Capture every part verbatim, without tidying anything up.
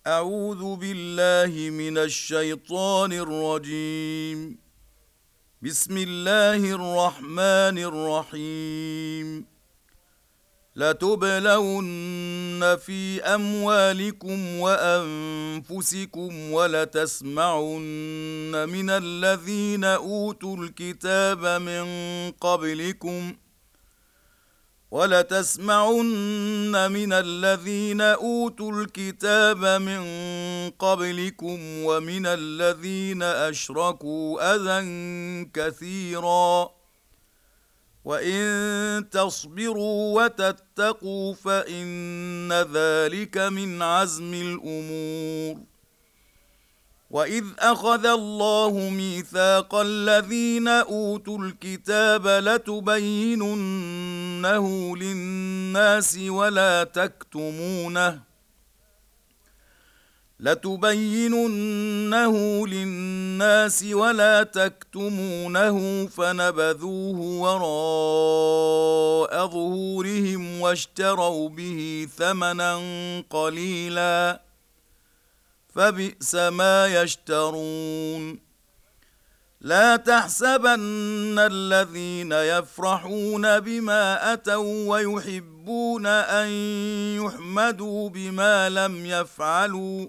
أعوذ بالله من الشيطان الرجيم. بسم الله الرحمن الرحيم. لتبلون في أموالكم وأنفسكم ولتسمعن من الذين أوتوا الكتاب من قبلكم ولتسمعن من الذين أوتوا الكتاب من قبلكم ومن الذين أشركوا أذى كثيرا وإن تصبروا وتتقوا فإن ذلك من عزم الأمور. وإذ أخذ الله ميثاق الذين أوتوا الكتاب لتبيننه للناس ولا تكتمونه لتبيننه للناس ولا تكتمونه فنبذوه وراء ظهورهم واشتروا به ثمنا قليلا فبئس ما يشترون. لا تحسبن الذين يفرحون بما أتوا ويحبون أن يحمدوا بما لم يفعلوا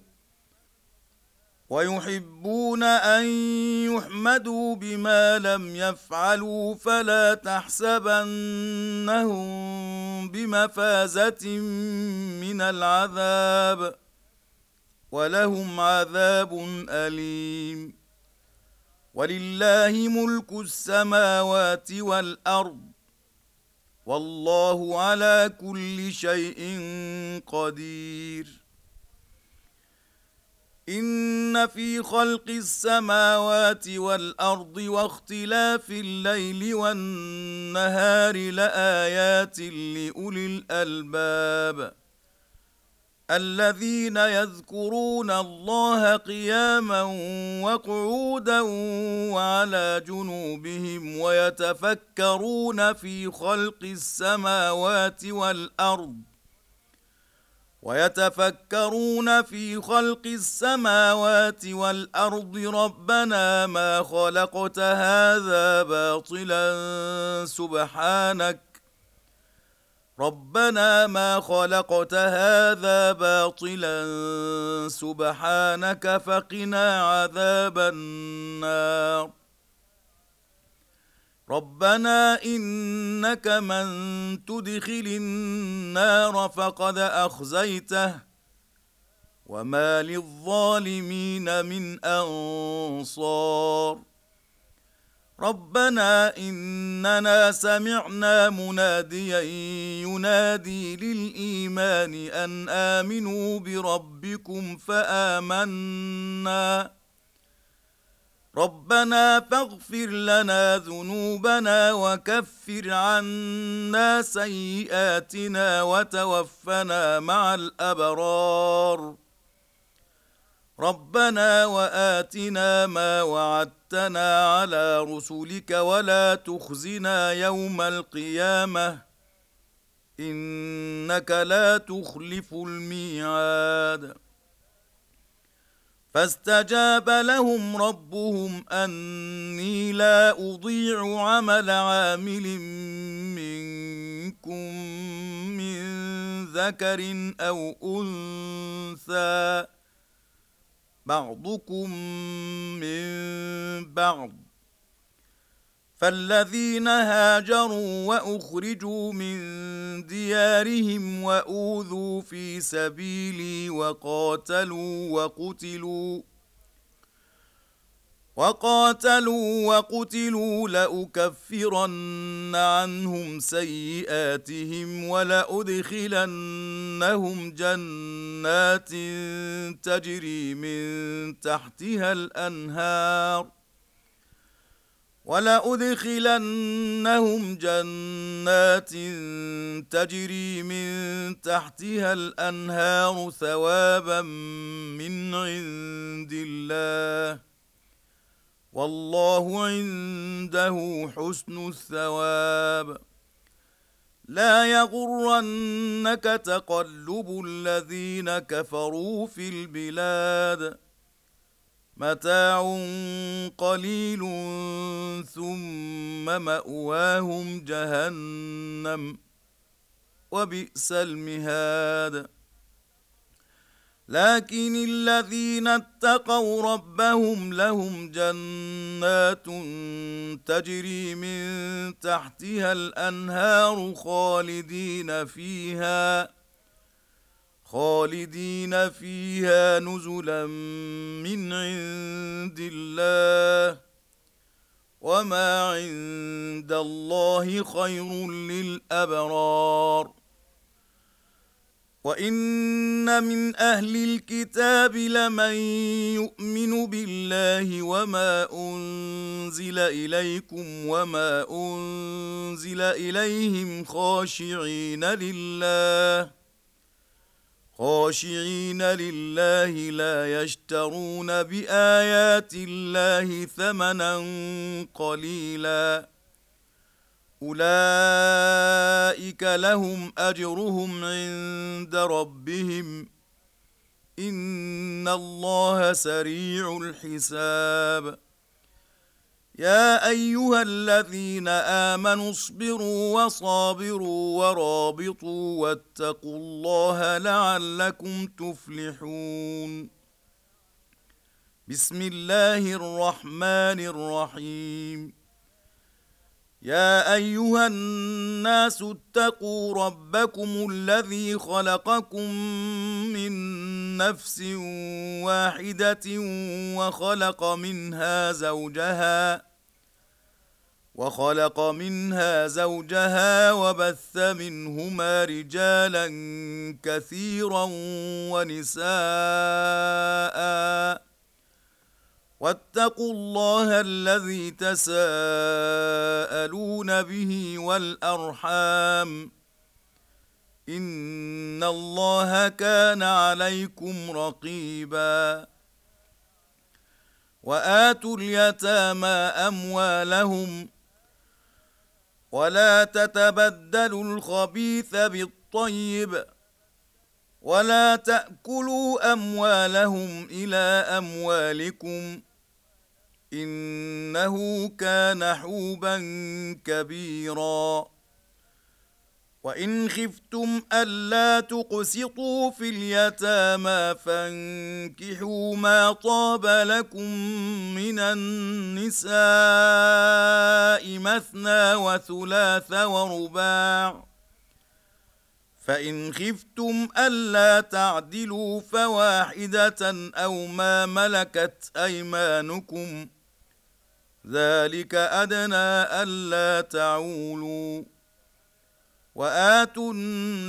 ويحبون أن يحمدوا بما لم يفعلوا فلا تحسبنهم بمفازة من العذاب ولهم عذاب أليم. ولله ملك السماوات والأرض والله على كل شيء قدير. إن في خلق السماوات والأرض واختلاف الليل والنهار لآيات لأولي الألباب الذين يذكرون الله قياما وقعودا وعلى جنوبهم ويتفكرون في خلق السماوات والأرض ويتفكرون في خلق السماوات والأرض ربنا ما خلقت هذا باطلا سبحانك ربنا ما خلقت هذا باطلا سبحانك فقنا عذاب النار. ربنا إنك من تدخل النار فقد أخزيته وما للظالمين من أنصار. ربنا إننا سمعنا مناديا ينادي للإيمان أن آمنوا بربكم فآمنا ربنا فاغفر لنا ذنوبنا وكفر عنا سيئاتنا وتوفنا مع الأبرار. ربنا وآتنا ما وعدتنا على رسلك ولا تخزنا يوم القيامة إنك لا تخلف الميعاد. فاستجاب لهم ربهم أني لا أضيع عمل عامل منكم من ذكر أو أنثى بعضكم من بعض فالذين هاجروا وأخرجوا من ديارهم وأوذوا في سبيلي وقاتلوا وقتلوا وقاتلوا وقتلوا لأكفرن عنهم سيئاتهم ولأدخلنهم جنات تجري من تحتها الأنهار ولأدخلنهم جنات تجري من تحتها الأنهار ثوابا من عند الله والله عنده حسن الثواب. لا يغرنك تقلب الذين كفروا في البلاد متاع قليل ثم مأواهم جهنم وبئس المهاد لكن الذين اتقوا ربهم لهم جنات تجري من تحتها الأنهار خالدين فيها خالدين فيها نزلا من عند الله وما عند الله خير للأبرار وإن من أهل الكتاب لمن يؤمن بالله وما أنزل إليكم وما أنزل إليهم خاشعين لله خاشعين لله لا يشترون بآيات الله ثمنا قليلا أولئك لهم أجرهم عند ربهم إن الله سريع الحساب يا أيها الذين آمنوا اصبروا وصابروا ورابطوا واتقوا الله لعلكم تفلحون بسم الله الرحمن الرحيم يا أيها الناس اتقوا ربكم الذي خلقكم من نفس واحدة وخلق منها زوجها وخلق منها زوجها وبث منهما رجالا كثيرا ونساء واتقوا الله الذي تساءلون به والأرحام إن الله كان عليكم رقيبا وآتوا اليتامى أموالهم ولا تتبدلوا الخبيث بالطيب ولا تأكلوا أموالهم إلى أموالكم إنه كان حوبا كبيرا وإن خفتم ألا تقسطوا في اليتامى فانكحوا ما طاب لكم من النساء مثنى وثلاث ورباع فإن خفتم ألا تعدلوا فواحدة أو ما ملكت أيمانكم ذلك أدنى ألا تعولوا وآتوا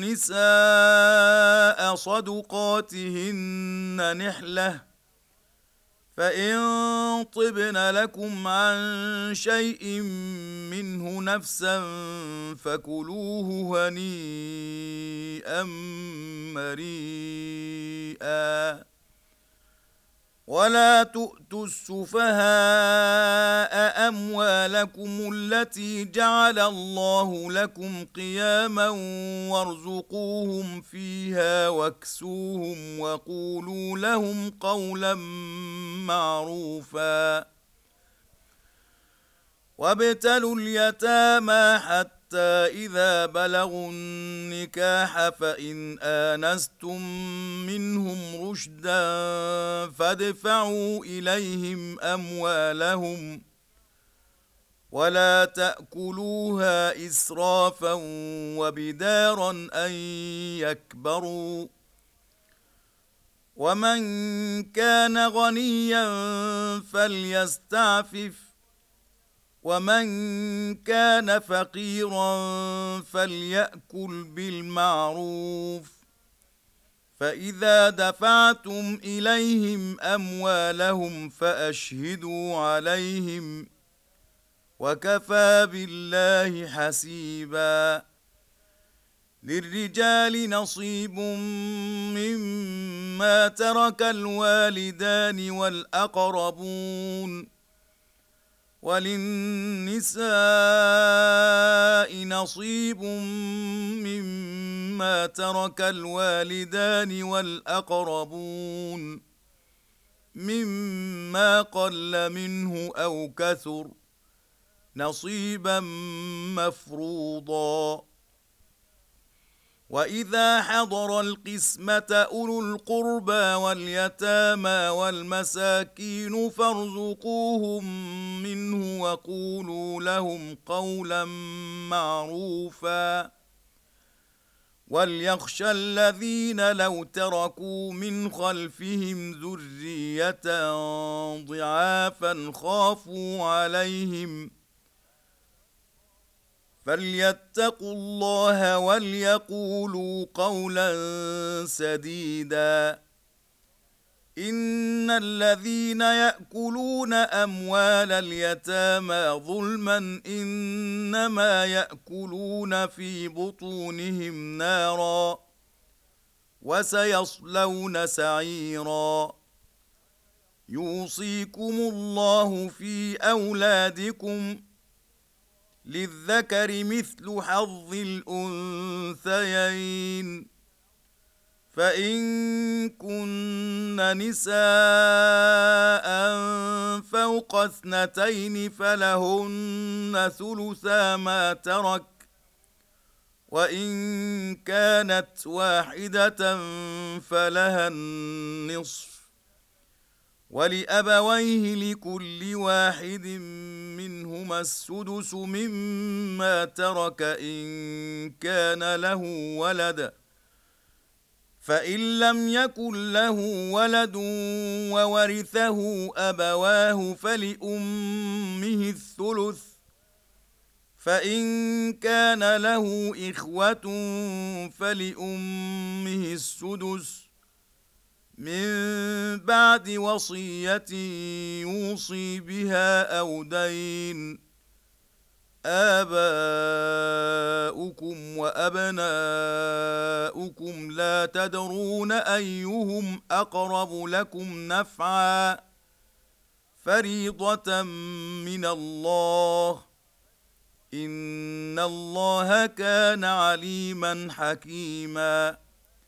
النساء صدقاتهن نحلة فإن طبن لكم عن شيء منه نفسا فكلوه هنيئا مريئا ولا تؤتوا السفهاء أموالكم التي جعل الله لكم قياما وارزقوهم فيها واكسوهم وقولوا لهم قولا معروفا وابتلوا اليتامى حتى إذا بلغوا النكاح فإن آنستم منهم رشدا فادفعوا إليهم أموالهم ولا تأكلوها إسرافا وبدارا أن يكبروا ومن كان غنيا فليستعفف ومن كان فقيرا فليأكل بالمعروف فإذا دفعتم إليهم أموالهم فأشهدوا عليهم وكفى بالله حسيبا للرجال نصيب مما ترك الوالدان والأقربون وللنساء نصيب مما ترك الوالدان والأقربون مما قل منه أو كثر نصيبا مفروضا. وإذا حضر القسمة أولو القربى واليتامى والمساكين فارزقوهم منه وقولوا لهم قولا معروفا. وليخشى الذين لو تركوا من خلفهم ذرية ضعافا خافوا عليهم فليتقوا الله وليقولوا قولا سديدا. إن الذين يأكلون أموال اليتامى ظلما إنما يأكلون في بطونهم نارا وسيصلون سعيرا. يوصيكم الله في أولادكم للذكر مثل حظ الأنثيين فإن كن نساء فوق اثنتين فلهن ثلثا ما ترك وإن كانت واحدة فلها النصف ولأبويه لكل واحد منهما السدس مما ترك إن كان له ولد فإن لم يكن له ولد وورثه أبواه فلأمه الثلث فإن كان له إخوة فلأمه السدس من بعد وصية يوصي بها أو دين. آباؤكم وأبناؤكم لا تدرون أيهم أقرب لكم نفعا فريضة من الله إن الله كان عليما حكيما.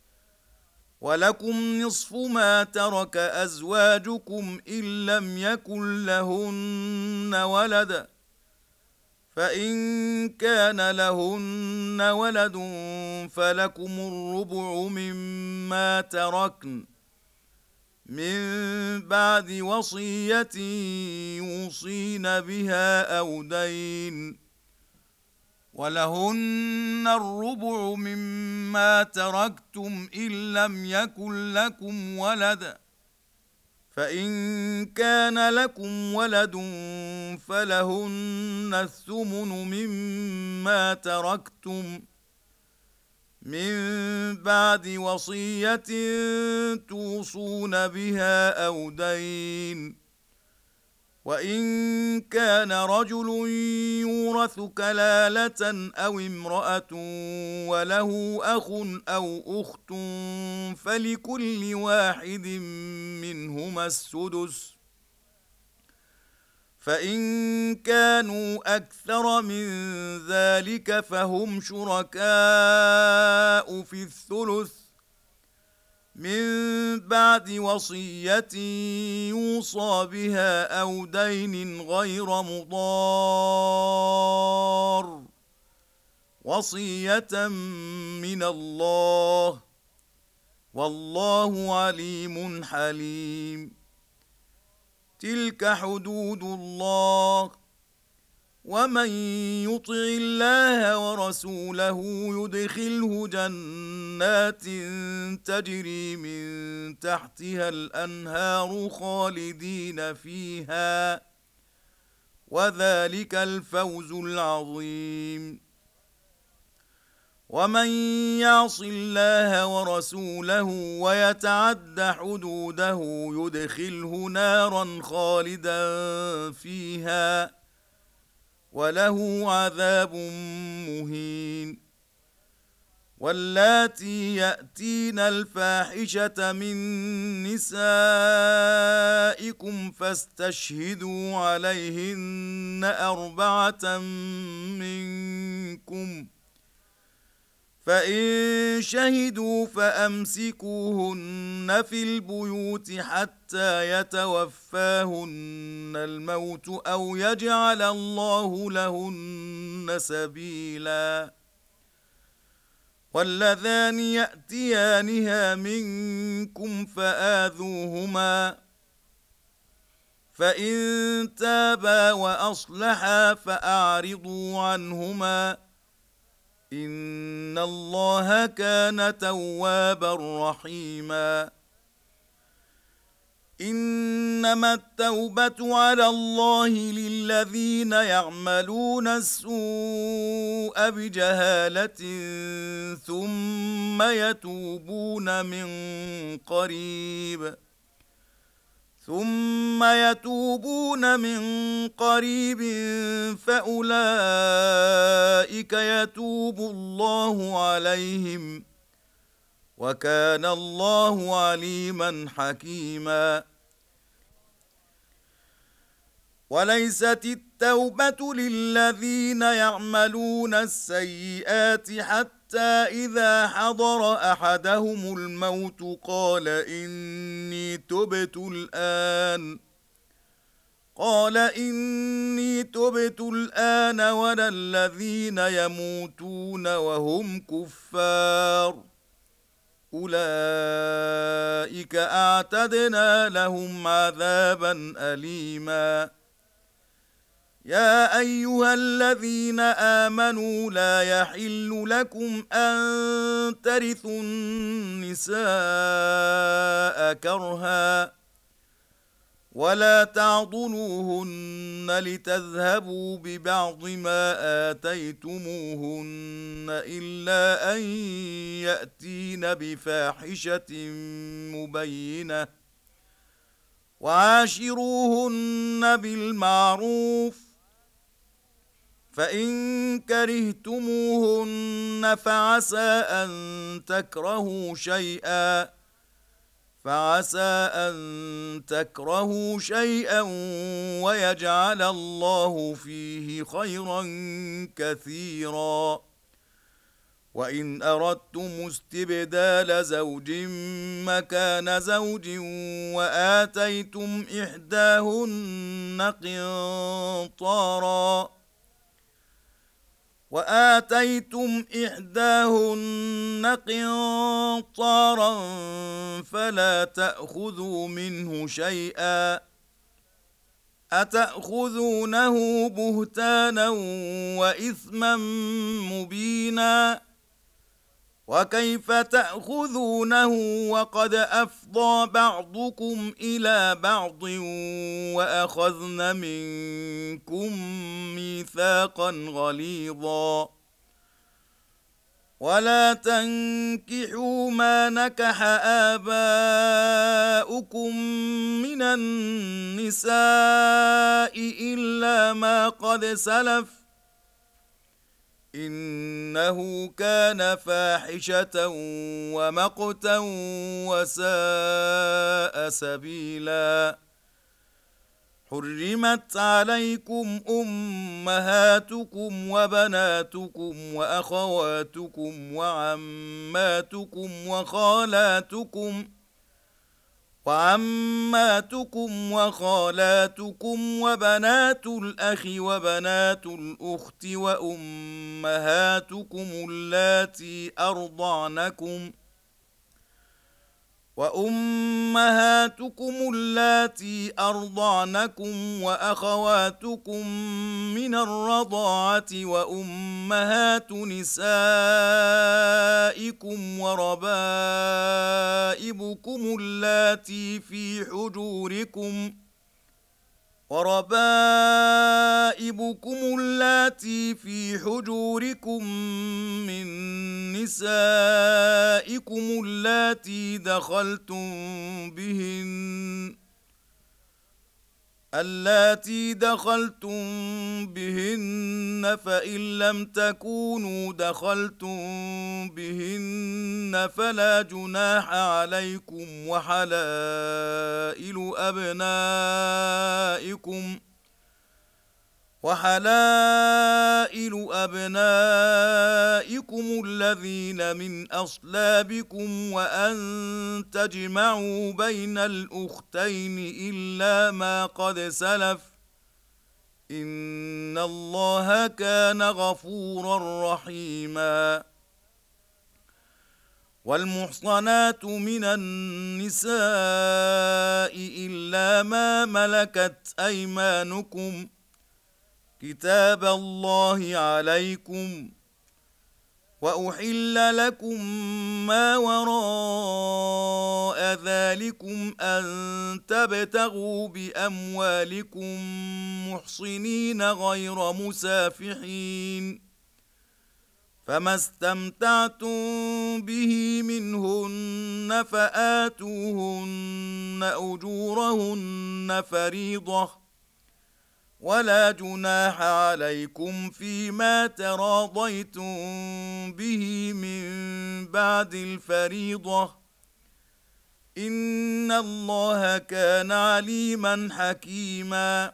ولكم نصف ما ترك أزواجكم إن لم يكن لهن ولد فإن كان لهن ولد فلكم الربع مما تركن من بعد وصية يوصين بها أو دين. ولهن الربع مما تركتم إن لم يكن لكم ولد فإن كان لكم ولد فلهن الثمن مما تركتم من بعد وصية توصون بها أو دين. وإن كان رجل يورث كلالة أو امرأة وله أخ أو أخت فلكل واحد منهما السدس فإن كانوا أكثر من ذلك فهم شركاء في الثلث من بعد وصية يوصى بها أو دين غير مضار وصية من الله والله عليم حليم. تلك حدود الله ومن يطع الله ورسوله يدخله جنات تجري من تحتها الأنهار خالدين فيها وذلك الفوز العظيم. ومن يعص الله ورسوله ويتعد حدوده يدخله نارا خالدا فيها وله عذاب مهين. واللاتي يأتين الفاحشة من نسائكم فاستشهدوا عليهن أربعة منكم، فإن شهدوا فأمسكوهن في البيوت حتى يتوفاهن الموت أو يجعل الله لهن سبيلا. واللذان يأتيانها منكم فآذوهما، فإن تابا وأصلحا فأعرضوا عنهما، إن الله كان توابا رحيما. إنما التوبة على الله للذين يعملون السوء بجهالة ثم يتوبون من قريب ثم يتوبون من قريب فأولئك يتوب الله عليهم، وكان الله عليما حكيما. وليست التوبة للذين يعملون السيئات حتى إذا حضر أحدهم الموت قال إني تبت الآن قال إني تبت الآن ولا الذين يموتون وهم كفار، أولئك أعتدنا لهم عذابا أليما. يا أيها الذين آمنوا لا يحل لكم أن ترثوا النساء كرها ولا تعضلوهن لتذهبوا ببعض ما آتيتموهن إلا أن يأتين بفاحشة مبينة، وعاشروهن بالمعروف، فإن كرهتموهن فعسى أن تكرهوا شيئا فعسى أن تكرهوا شيئا ويجعل الله فيه خيرا كثيرا. وإن أردتم استبدال زوج مكان زوج وآتيتم إحداهن قنطارا وآتيتم إحداهن قنطارا فلا تأخذوا منه شيئا، أتأخذونه بهتانا وإثما مبينا، وكيف تأخذونه وقد أفضى بعضكم إلى بعض وأخذن منكم ميثاقا غليظا. ولا تنكحوا ما نكح آباؤكم من النساء إلا ما قد سلف، إنه كان فاحشة ومقتا وساء سبيلا. حرمت عليكم أمهاتكم وبناتكم وأخواتكم وعماتكم وخالاتكم وعماتكم وخالاتكم وبنات الأخ وبنات الأخت وأمهاتكم اللاتي أرضعنكم وأمهاتكم اللاتي أرضعنكم وأخواتكم من الرضاعة وأمهات نسائكم وربائبكم اللاتي في حجوركم وربائبكم اللاتي في حجوركم من نسائكم اللاتي دخلتم بهن اللاتي دخلتم بهن فإن لم تكونوا دخلتم بهن فلا جناح عليكم وحلائل أبنائكم وحلائل أبنائكم الذين من أصلابكم وأن تجمعوا بين الأختين إلا ما قد سلف إن الله كان غفورا رحيما. والمحصنات من النساء إلا ما ملكت أيمانكم كتاب الله عليكم وأحل لكم ما وراء ذلكم أن تبتغوا بأموالكم محصنين غير مسافحين فما استمتعتم به منهن فآتوهن أجورهن فريضة ولا جناح عليكم فيما تراضيتم به من بعد الفريضة إن الله كان عليما حكيما.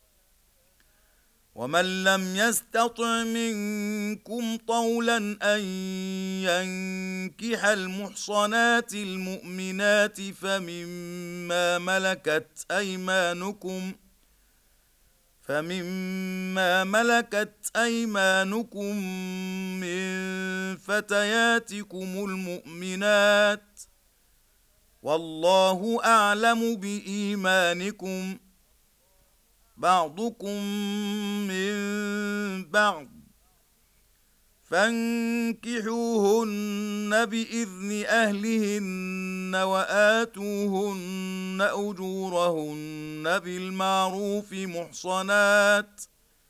ومن لم يستطع منكم طولا أن ينكح المحصنات المؤمنات فمما ملكت أيمانكم فمما ملكت أيمانكم من فتياتكم المؤمنات والله أعلم بإيمانكم بعضكم من بعض فانكحوهن بإذن أهلهن وآتوهن أجورهن بالمعروف محصنات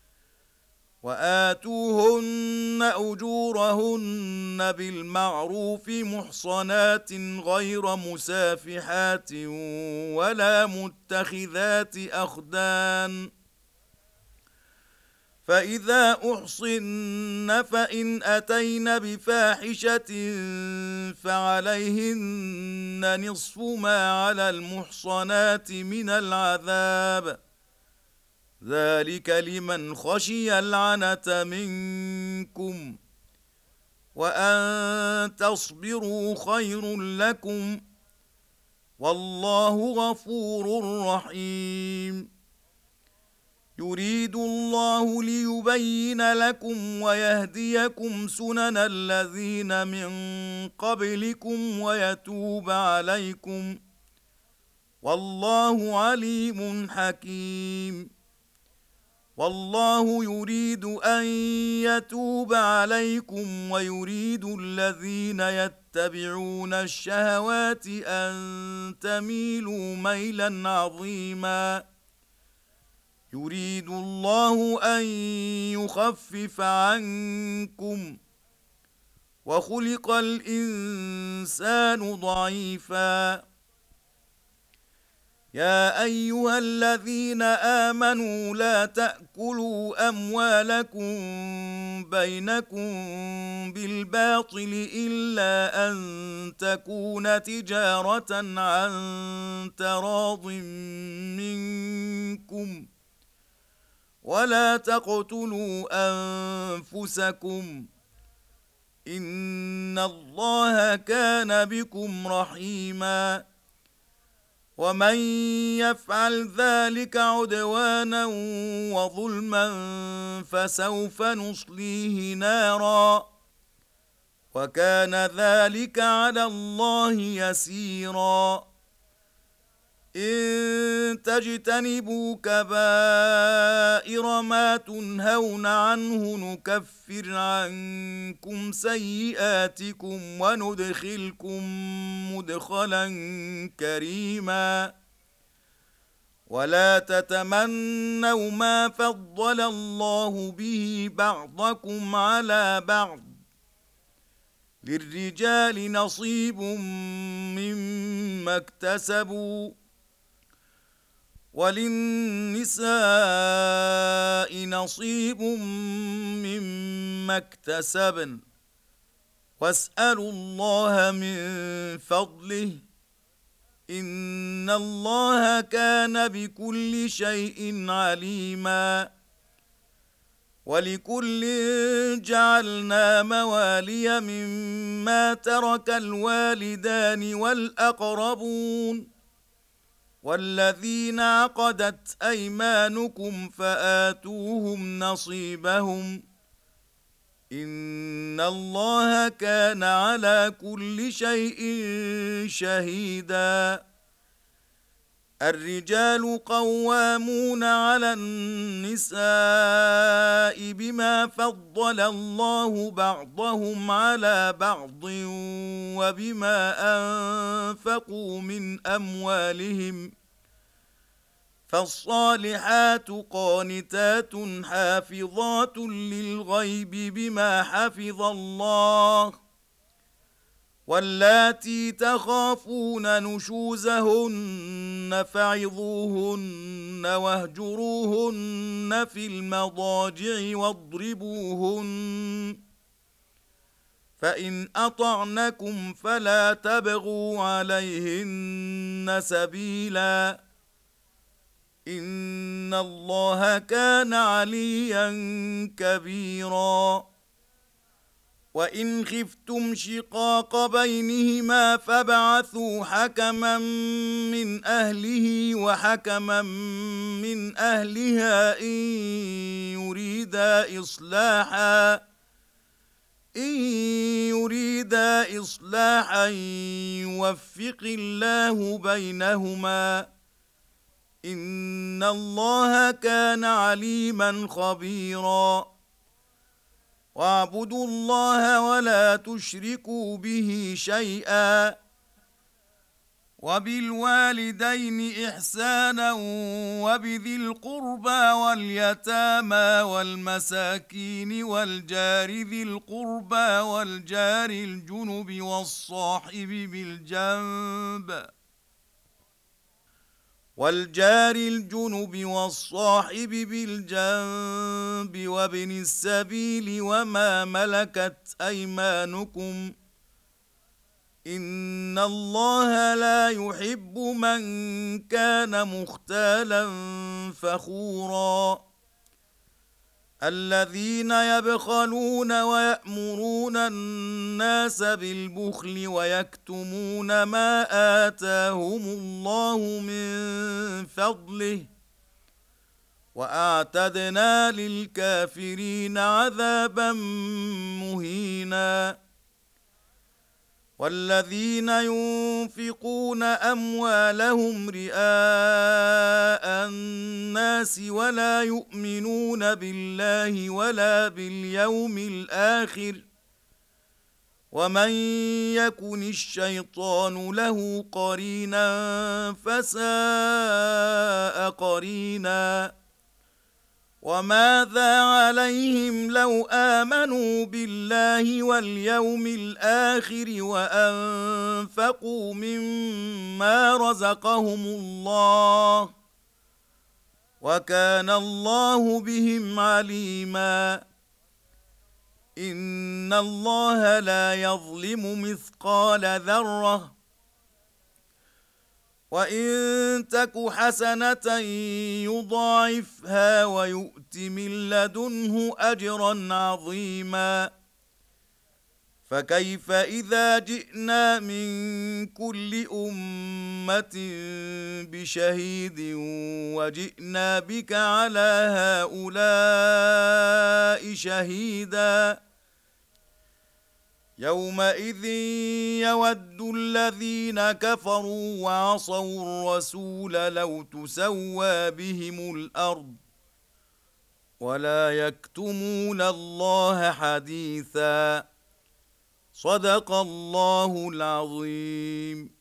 وآتوهن أجورهن بالمعروف محصنات غير مسافحات ولا متخذات أخدان فإذا أحصن فإن أتين بفاحشة فعليهن نصف ما على المحصنات من العذاب ذلك لمن خشي العنة منكم وأن تصبروا خير لكم والله غفور رحيم. يريد الله ليبين لكم ويهديكم سنن الذين من قبلكم ويتوب عليكم والله عليم حكيم. والله يريد أن يتوب عليكم ويريد الذين يتبعون الشهوات أن تميلوا ميلا عظيما. يريد الله أن يخفف عنكم وخلق الإنسان ضعيفا. يا أيها الذين آمنوا لا تأكلوا أموالكم بينكم بالباطل إلا أن تكون تجارة عن تراض منكم ولا تقتلوا أنفسكم إن الله كان بكم رحيما. ومن يفعل ذلك عدوانا وظلما فسوف نصليه نارا وكان ذلك على الله يسيرا. إن تجتنبوا كبائر ما تنهون عنه نكفر عنكم سيئاتكم وندخلكم مدخلا كريما. ولا تتمنوا ما فضل الله به بعضكم على بعض للرجال نصيب مما اكتسبوا وللنساء نصيب مما اكتسبن واسألوا الله من فضله إن الله كان بكل شيء عليما ولكل جعلنا موالي مما ترك الوالدان والأقربون والذين عقدت أيمانكم فآتوهم نصيبهم إن الله كان على كل شيء شهيدا الرجال قوامون على النساء بما فضل الله بعضهم على بعض وبما أنفقوا من أموالهم فالصالحات قانتات حافظات للغيب بما حفظ الله واللاتي تخافون نشوزهن فعظوهن واهجروهن في المضاجع واضربوهن فإن أطعنكم فلا تبغوا عليهن سبيلا إن الله كان عليا كبيرا وإن خفتم شقاق بينهما فابعثوا حكما من أهله وحكما من أهلها إن يريدا إصلاحا إن يريدا إصلاحا يوفق الله بينهما إن الله كان عليما خبيرا واعبدوا الله ولا تشركوا به شيئا وبالوالدين إحسانا وبذي القربى واليتامى والمساكين والجار ذي القربى والجار الجنب والصاحب بالجنب والجار الجنب والصاحب بالجنب وابن السبيل وما ملكت أيمانكم إن الله لا يحب من كان مختالا فخورا الذين يبخلون ويأمرون الناس بالبخل ويكتمون ما آتاهم الله من فضله وأعتدنا للكافرين عذابا مهينا والذين ينفقون أموالهم رئاء الناس ولا يؤمنون بالله ولا باليوم الآخر ومن يكن الشيطان له قرينا فساء قرينا وماذا عليهم لو آمنوا بالله واليوم الآخر وأنفقوا مما رزقهم الله وكان الله بهم عليما إن الله لا يظلم مثقال ذرة وإن تك حسنة يضاعفها ويؤت من لدنه أجرا عظيما فكيف إذا جئنا من كل أمة بشهيد وجئنا بك على هؤلاء شهيدا يومئذ يود الذين كفروا وعصوا الرسول لو تسوى بهم الأرض ولا يكتمون الله حديثا صدق الله العظيم.